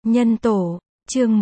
Nhân tổ, chương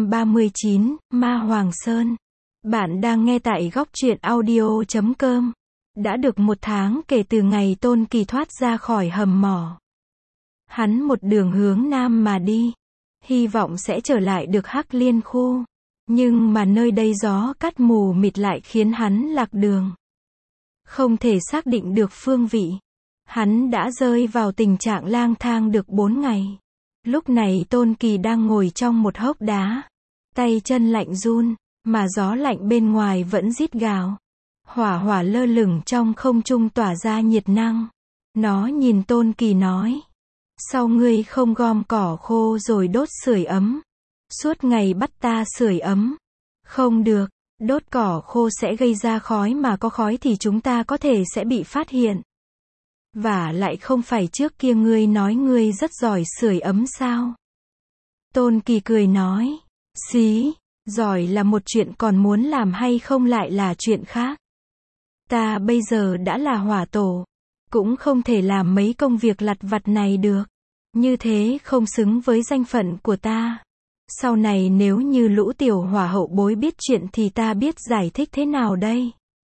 139, Ma Hoàng Sơn. Bạn đang nghe tại góc truyện audio.com. Đã được 1 tháng kể từ ngày Tôn Kỳ thoát ra khỏi hầm mỏ. Hắn một đường hướng nam mà đi, hy vọng sẽ trở lại được Hắc Liên khu. Nhưng mà nơi đây gió cát mù mịt lại khiến hắn lạc đường. Không thể xác định được phương vị. Hắn đã rơi vào tình trạng lang thang được 4 ngày. Lúc này Tôn Kỳ đang ngồi trong một hốc đá. Tay chân lạnh run, mà gió lạnh bên ngoài vẫn rít gào. Hỏa hỏa lơ lửng trong không trung tỏa ra nhiệt năng. Nó nhìn Tôn Kỳ nói. Sao ngươi không gom cỏ khô rồi đốt sưởi ấm? Suốt ngày bắt ta sưởi ấm. Không được, đốt cỏ khô sẽ gây ra khói, mà có khói thì chúng ta có thể sẽ bị phát hiện. Và lại không phải trước kia ngươi nói ngươi rất giỏi sưởi ấm sao? Tôn Kỳ cười nói. Xí, giỏi là một chuyện, còn muốn làm hay không lại là chuyện khác. Ta bây giờ đã là hỏa tổ, cũng không thể làm mấy công việc lặt vặt này được. Như thế không xứng với danh phận của ta. Sau này nếu như lũ tiểu hỏa hậu bối biết chuyện thì ta biết giải thích thế nào đây?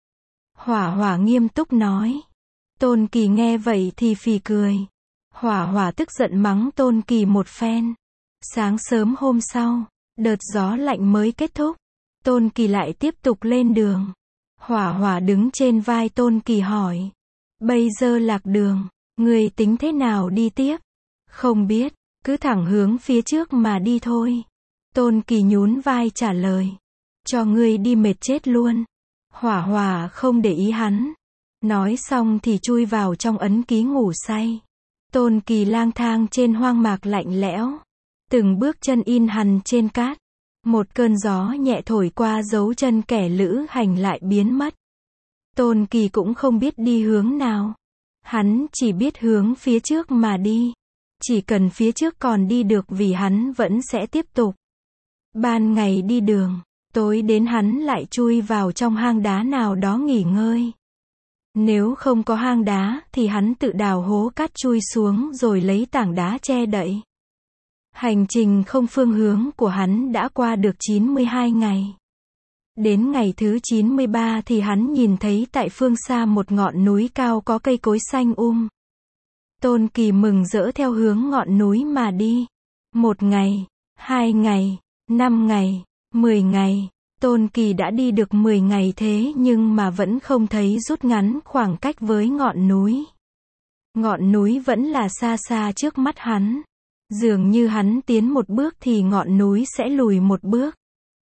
Hỏa hỏa nghiêm túc nói. Tôn Kỳ nghe vậy thì phì cười. Hỏa hỏa tức giận mắng Tôn Kỳ một phen. Sáng sớm hôm sau, đợt gió lạnh mới kết thúc. Tôn Kỳ lại tiếp tục lên đường. Hỏa hỏa đứng trên vai Tôn Kỳ hỏi. Bây giờ lạc đường, ngươi tính thế nào đi tiếp? Không biết, cứ thẳng hướng phía trước mà đi thôi. Tôn Kỳ nhún vai trả lời. Cho ngươi đi mệt chết luôn. Hỏa hỏa không để ý hắn. Nói xong thì chui vào trong ấn ký ngủ say. Tôn Kỳ lang thang trên hoang mạc lạnh lẽo. Từng bước chân in hằn trên cát. Một cơn gió nhẹ thổi qua, dấu chân kẻ lữ hành lại biến mất. Tôn Kỳ cũng không biết đi hướng nào. Hắn chỉ biết hướng phía trước mà đi. Chỉ cần phía trước còn đi được vì hắn vẫn sẽ tiếp tục. Ban ngày đi đường, tối đến hắn lại chui vào trong hang đá nào đó nghỉ ngơi. Nếu không có hang đá thì hắn tự đào hố cát chui xuống rồi lấy tảng đá che đậy. Hành trình không phương hướng của hắn đã qua được 92 ngày. Đến ngày thứ 93 thì hắn nhìn thấy tại phương xa một ngọn núi cao có cây cối xanh Tôn Kỳ mừng rỡ theo hướng ngọn núi mà đi. 1 ngày, 2 ngày, 5 ngày, 10 ngày. Tôn Kỳ đã đi được 10 ngày thế nhưng mà vẫn không thấy rút ngắn khoảng cách với ngọn núi. Ngọn núi vẫn là xa xa trước mắt hắn. Dường như hắn tiến một bước thì ngọn núi sẽ lùi một bước.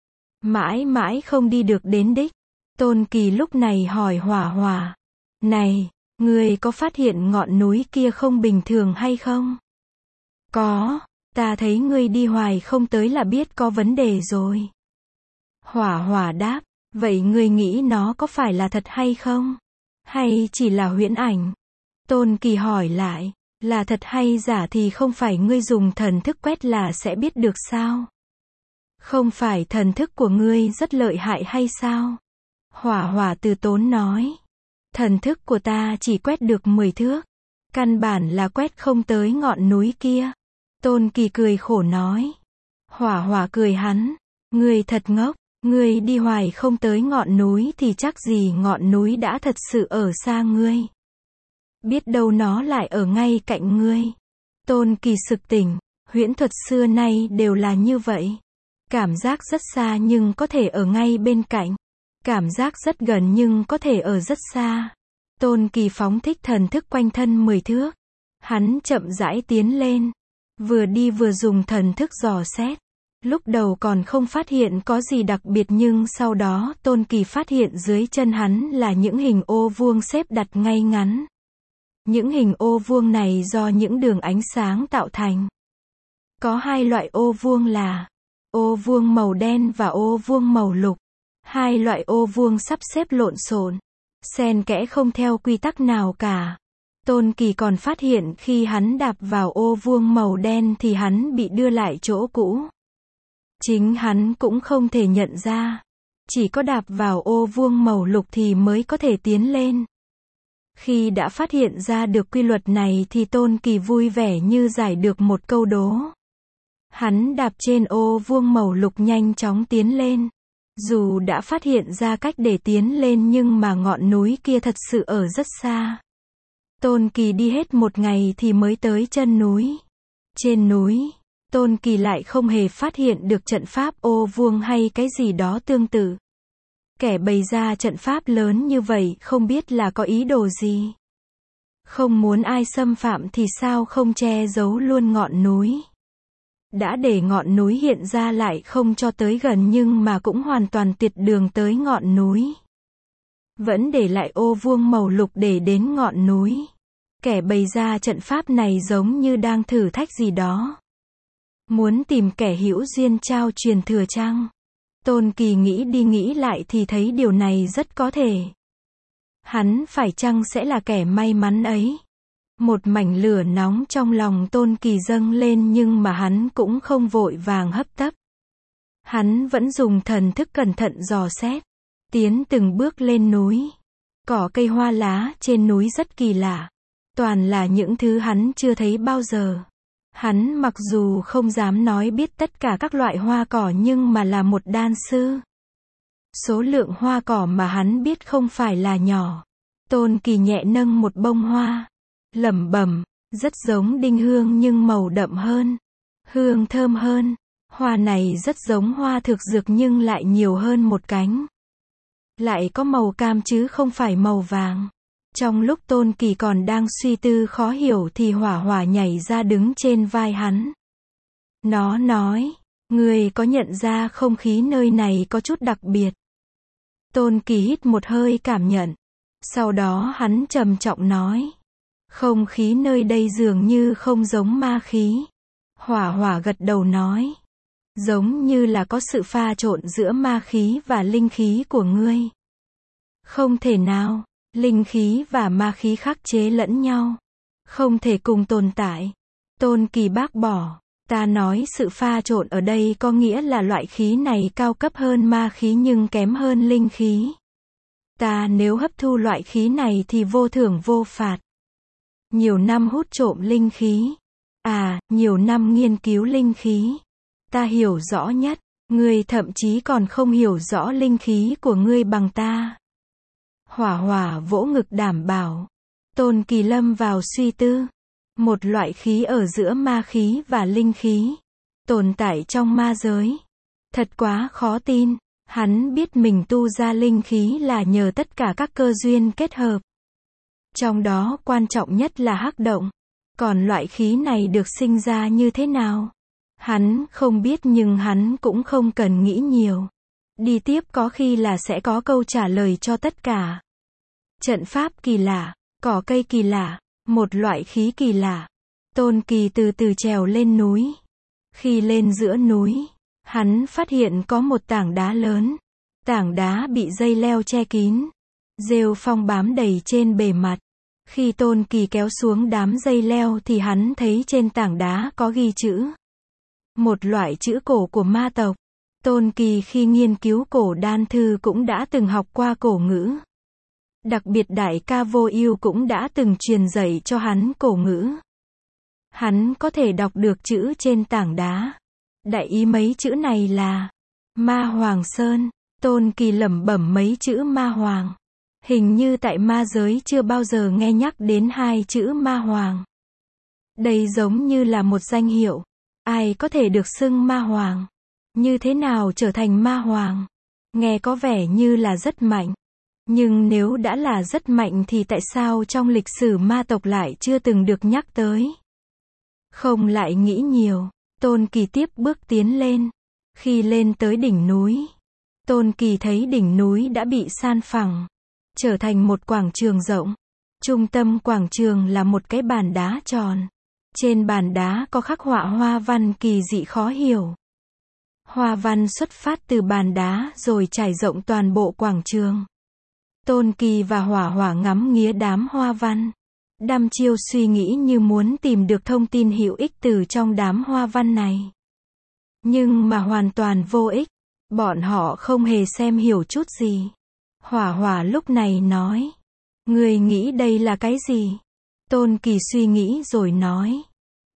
Mãi mãi không đi được đến đích. Tôn Kỳ lúc này hỏi hỏa hỏa. Này, ngươi có phát hiện ngọn núi kia không bình thường hay không? Có, ta thấy ngươi đi hoài không tới là biết có vấn đề rồi. Hỏa hỏa đáp, vậy ngươi nghĩ nó có phải là thật hay không? Hay chỉ là huyễn ảnh? Tôn Kỳ hỏi lại, là thật hay giả thì không phải ngươi dùng thần thức quét là sẽ biết được sao? Không phải thần thức của ngươi rất lợi hại hay sao? Hỏa hỏa từ tốn nói. Thần thức của ta chỉ quét được 10 thước. Căn bản là quét không tới ngọn núi kia. Tôn Kỳ cười khổ nói. Hỏa hỏa cười hắn. Ngươi thật ngốc. Ngươi đi hoài không tới ngọn núi thì chắc gì ngọn núi đã thật sự ở xa ngươi. Biết đâu nó lại ở ngay cạnh ngươi. Tôn Kỳ sực tỉnh. Huyễn thuật xưa nay đều là như vậy. Cảm giác rất xa nhưng có thể ở ngay bên cạnh. Cảm giác rất gần nhưng có thể ở rất xa. Tôn Kỳ phóng thích thần thức quanh thân 10 thước. Hắn chậm rãi tiến lên. Vừa đi vừa dùng thần thức dò xét. Lúc đầu còn không phát hiện có gì đặc biệt nhưng sau đó Tôn Kỳ phát hiện dưới chân hắn là những hình ô vuông xếp đặt ngay ngắn. Những hình ô vuông này do những đường ánh sáng tạo thành. Có 2 loại ô vuông là ô vuông màu đen và ô vuông màu lục. 2 loại ô vuông sắp xếp lộn xộn, xen kẽ không theo quy tắc nào cả. Tôn Kỳ còn phát hiện khi hắn đạp vào ô vuông màu đen thì hắn bị đưa lại chỗ cũ. Chính hắn cũng không thể nhận ra. Chỉ có đạp vào ô vuông màu lục thì mới có thể tiến lên. Khi đã phát hiện ra được quy luật này thì Tôn Kỳ vui vẻ như giải được một câu đố. Hắn đạp trên ô vuông màu lục nhanh chóng tiến lên. Dù đã phát hiện ra cách để tiến lên nhưng mà ngọn núi kia thật sự ở rất xa. Tôn Kỳ đi hết một ngày thì mới tới chân núi. Trên núi, Tôn Kỳ lại không hề phát hiện được trận pháp ô vuông hay cái gì đó tương tự. Kẻ bày ra trận pháp lớn như vậy không biết là có ý đồ gì. Không muốn ai xâm phạm thì sao không che giấu luôn ngọn núi. Đã để ngọn núi hiện ra lại không cho tới gần nhưng mà cũng hoàn toàn tuyệt đường tới ngọn núi. Vẫn để lại ô vuông màu lục để đến ngọn núi. Kẻ bày ra trận pháp này giống như đang thử thách gì đó. Muốn tìm kẻ hữu duyên trao truyền thừa chăng? Tôn Kỳ nghĩ đi nghĩ lại thì thấy điều này rất có thể. Hắn phải chăng sẽ là kẻ may mắn ấy? Một mảnh lửa nóng trong lòng Tôn Kỳ dâng lên nhưng mà hắn cũng không vội vàng hấp tấp. Hắn vẫn dùng thần thức cẩn thận dò xét, tiến từng bước lên núi. Cỏ cây hoa lá trên núi rất kỳ lạ. Toàn là những thứ hắn chưa thấy bao giờ. Hắn mặc dù không dám nói biết tất cả các loại hoa cỏ nhưng mà là một đan sư. Số lượng hoa cỏ mà hắn biết không phải là nhỏ. Tôn Kỳ nhẹ nâng một bông hoa, lẩm bẩm, rất giống đinh hương nhưng màu đậm hơn, hương thơm hơn. Hoa này rất giống hoa thực dược nhưng lại nhiều hơn một cánh. Lại có màu cam chứ không phải màu vàng. Trong lúc Tôn Kỳ còn đang suy tư khó hiểu thì Hỏa Hỏa nhảy ra đứng trên vai hắn. Nó nói, ngươi có nhận ra không khí nơi này có chút đặc biệt? Tôn Kỳ hít một hơi cảm nhận. Sau đó hắn trầm trọng nói, không khí nơi đây dường như không giống ma khí. Hỏa Hỏa gật đầu nói, giống như là có sự pha trộn giữa ma khí và linh khí của ngươi. Không thể nào. Linh khí và ma khí khắc chế lẫn nhau. Không thể cùng tồn tại. Tôn Kỳ bác bỏ. Ta nói sự pha trộn ở đây có nghĩa là loại khí này cao cấp hơn ma khí nhưng kém hơn linh khí. Ta nếu hấp thu loại khí này thì vô thưởng vô phạt. Nhiều năm hút trộm linh khí. Nhiều năm nghiên cứu linh khí. Ta hiểu rõ nhất. Ngươi thậm chí còn không hiểu rõ linh khí của ngươi bằng ta. Hỏa Hỏa vỗ ngực đảm bảo. Tôn Kỳ lâm vào suy tư. Một loại khí ở giữa ma khí và linh khí. Tồn tại trong ma giới. Thật quá khó tin. Hắn biết mình tu ra linh khí là nhờ tất cả các cơ duyên kết hợp. Trong đó quan trọng nhất là hắc động. Còn loại khí này được sinh ra như thế nào? Hắn không biết nhưng hắn cũng không cần nghĩ nhiều. Đi tiếp có khi là sẽ có câu trả lời cho tất cả. Trận pháp kỳ lạ, cỏ cây kỳ lạ, một loại khí kỳ lạ. Tôn Kỳ từ từ trèo lên núi. Khi lên giữa núi, hắn phát hiện có một tảng đá lớn. Tảng đá bị dây leo che kín. Rêu phong bám đầy trên bề mặt. Khi Tôn Kỳ kéo xuống đám dây leo thì hắn thấy trên tảng đá có ghi chữ. Một loại chữ cổ của ma tộc. Tôn Kỳ khi nghiên cứu cổ đan thư cũng đã từng học qua cổ ngữ. Đặc biệt đại ca Vô Ưu cũng đã từng truyền dạy cho hắn cổ ngữ. Hắn có thể đọc được chữ trên tảng đá. Đại ý mấy chữ này là Ma Hoàng Sơn. Tôn Kỳ lẩm bẩm mấy chữ Ma Hoàng. Hình như tại ma giới chưa bao giờ nghe nhắc đến hai chữ Ma Hoàng. Đây giống như là một danh hiệu. Ai có thể được xưng Ma Hoàng? Như thế nào trở thành Ma Hoàng? Nghe có vẻ như là rất mạnh. Nhưng nếu đã là rất mạnh thì tại sao trong lịch sử ma tộc lại chưa từng được nhắc tới? Không lại nghĩ nhiều, Tôn Kỳ tiếp bước tiến lên. Khi lên tới đỉnh núi, Tôn Kỳ thấy đỉnh núi đã bị san phẳng, trở thành một quảng trường rộng. Trung tâm quảng trường là một cái bàn đá tròn. Trên bàn đá có khắc họa hoa văn kỳ dị khó hiểu. Hoa văn xuất phát từ bàn đá rồi trải rộng toàn bộ quảng trường. Tôn Kỳ và Hỏa Hỏa ngắm nghía đám hoa văn. Đăm chiêu suy nghĩ như muốn tìm được thông tin hữu ích từ trong đám hoa văn này. Nhưng mà hoàn toàn vô ích. Bọn họ không hề xem hiểu chút gì. Hỏa Hỏa lúc này nói. Ngươi nghĩ đây là cái gì? Tôn Kỳ suy nghĩ rồi nói.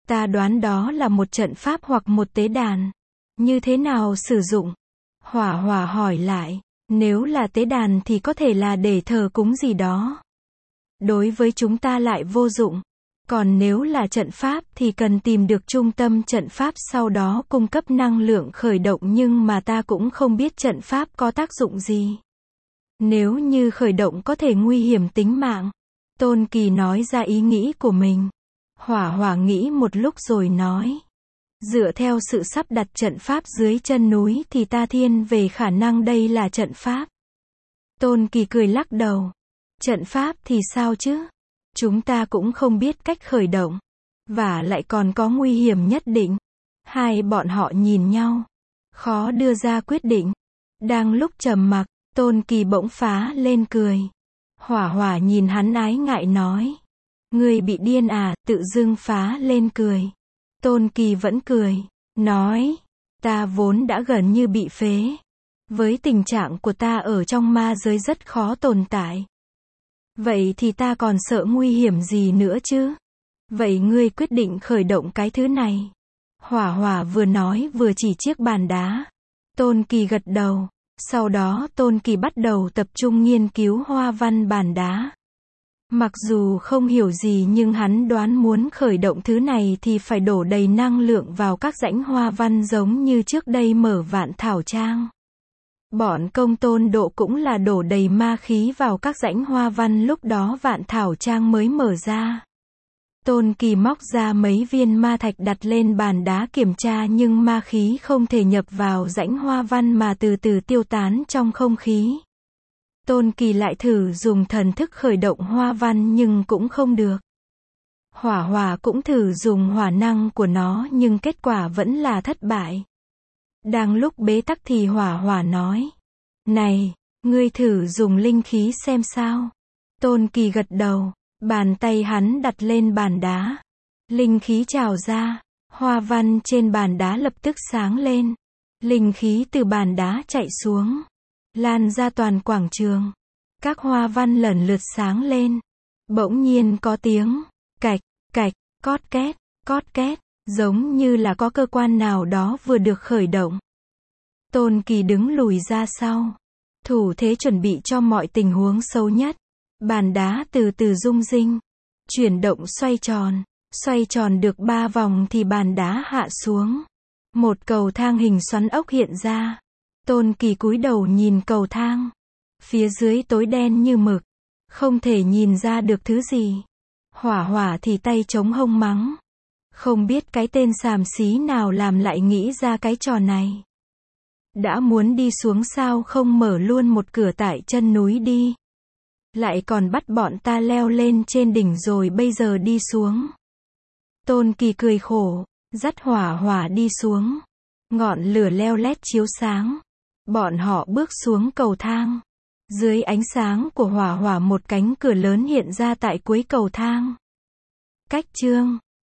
Ta đoán đó là một trận pháp hoặc một tế đàn. Như thế nào sử dụng? Hỏa Hỏa hỏi lại. Nếu là tế đàn thì có thể là để thờ cúng gì đó. Đối với chúng ta lại vô dụng. Còn nếu là trận pháp thì cần tìm được trung tâm trận pháp sau đó cung cấp năng lượng khởi động, nhưng mà ta cũng không biết trận pháp có tác dụng gì. Nếu như khởi động có thể nguy hiểm tính mạng. Tôn Kỳ nói ra ý nghĩ của mình. Hỏa Hỏa nghĩ một lúc rồi nói. Dựa theo sự sắp đặt trận pháp dưới chân núi thì ta thiên về khả năng đây là trận pháp. Tôn Kỳ cười lắc đầu. Trận pháp thì sao chứ? Chúng ta cũng không biết cách khởi động. Và lại còn có nguy hiểm nhất định. Hai bọn họ nhìn nhau. Khó đưa ra quyết định. Đang lúc trầm mặc, Tôn Kỳ bỗng phá lên cười. Hỏa Hỏa nhìn hắn ái ngại nói. Ngươi bị điên à, tự dưng phá lên cười. Tôn Kỳ vẫn cười. Nói. Ta vốn đã gần như bị phế. Với tình trạng của ta ở trong ma giới rất khó tồn tại. Vậy thì ta còn sợ nguy hiểm gì nữa chứ? Vậy ngươi quyết định khởi động cái thứ này. Hỏa Hỏa vừa nói vừa chỉ chiếc bàn đá. Tôn Kỳ gật đầu. Sau đó Tôn Kỳ bắt đầu tập trung nghiên cứu hoa văn bàn đá. Mặc dù không hiểu gì nhưng hắn đoán muốn khởi động thứ này thì phải đổ đầy năng lượng vào các dãy hoa văn giống như trước đây mở Vạn Thảo Trang. Bọn Công Tôn Độ cũng là đổ đầy ma khí vào các dãy hoa văn, lúc đó Vạn Thảo Trang mới mở ra. Tôn Kỳ móc ra mấy viên ma thạch đặt lên bàn đá kiểm tra nhưng ma khí không thể nhập vào dãy hoa văn mà từ từ tiêu tán trong không khí. Tôn Kỳ lại thử dùng thần thức khởi động hoa văn nhưng cũng không được. Hỏa Hỏa cũng thử dùng hỏa năng của nó nhưng kết quả vẫn là thất bại. Đang lúc bế tắc thì Hỏa Hỏa nói. Này, ngươi thử dùng linh khí xem sao. Tôn Kỳ gật đầu. Bàn tay hắn đặt lên bàn đá. Linh khí trào ra. Hoa văn trên bàn đá lập tức sáng lên. Linh khí từ bàn đá chạy xuống. Lan ra toàn quảng trường. Các hoa văn lần lượt sáng lên. Bỗng nhiên có tiếng. Cạch, cạch, cót két. Giống như là có cơ quan nào đó vừa được khởi động. Tôn Kỳ đứng lùi ra sau. Thủ thế chuẩn bị cho mọi tình huống xấu nhất. Bàn đá từ từ rung rinh. Chuyển động xoay tròn. Xoay tròn được 3 vòng thì bàn đá hạ xuống. Một cầu thang hình xoắn ốc hiện ra. Tôn Kỳ cúi đầu nhìn cầu thang. Phía dưới tối đen như mực. Không thể nhìn ra được thứ gì. Hỏa Hỏa thì tay chống hông mắng. Không biết cái tên xàm xí nào làm lại nghĩ ra cái trò này. Đã muốn đi xuống sao không mở luôn một cửa tại chân núi đi. Lại còn bắt bọn ta leo lên trên đỉnh rồi bây giờ đi xuống. Tôn Kỳ cười khổ, dắt Hỏa Hỏa đi xuống. Ngọn lửa leo lét chiếu sáng. Bọn họ bước xuống cầu thang. Dưới ánh sáng của Hỏa Hỏa một cánh cửa lớn hiện ra tại cuối cầu thang. Cách chương